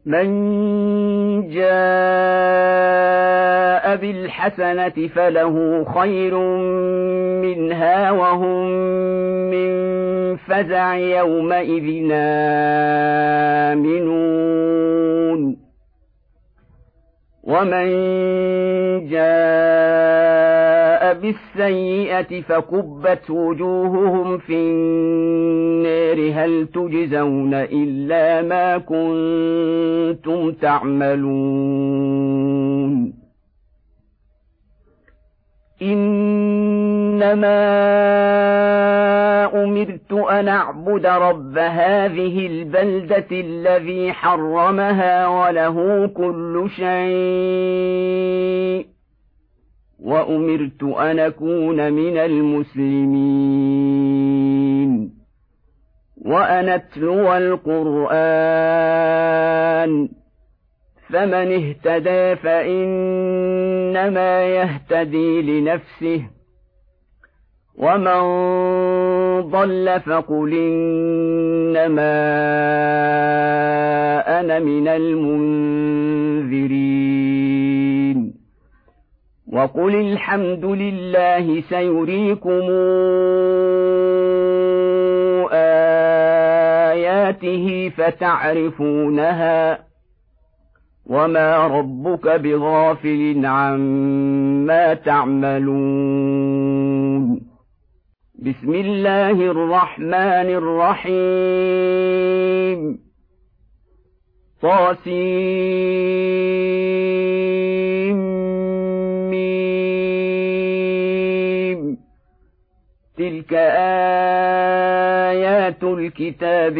من جاء بالحسنة فله خير منها وهم من فزع يومئذ آمنون ومن جاء بالسيئة فكبت وجوههم في النار هل تجزون إلا ما كنتم تعملون إنما أمرت أن أعبد رب هذه البلدة الذي حرمها وله كل شيء وأمرت أن أكون من المسلمين وأن أتلو القرآن فمن اهتدى فإنما يهتدي لنفسه ومن ضل فقل إنما أنا من المنذرين وقل الحمد لله سيريكم آياته فتعرفونها وما ربك بغافل عما تعملون بسم الله الرحمن الرحيم طاسيم تلك آيات الكتاب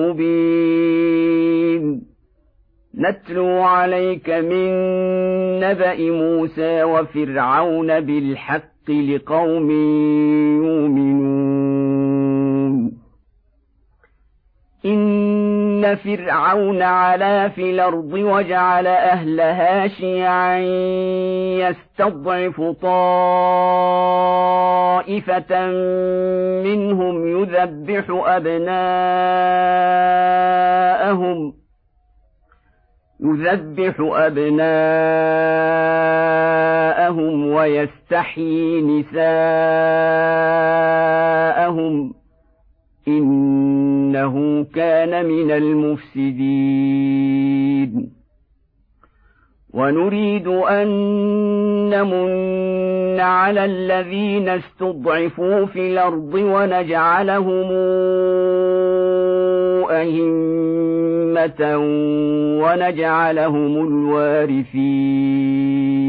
المبين نتلو عليك من نبأ موسى وفرعون بالحق لقوم يؤمنون إن فرعون علا في الأرض وجعل أهلها شيعا يستضعف طائفة منهم يذبح أبناءهم ويستحيي نساءهم إنه كان من المفسدين ونريد أن نمن على الذين استضعفوا في الأرض ونجعلهم أئمة ونجعلهم الوارثين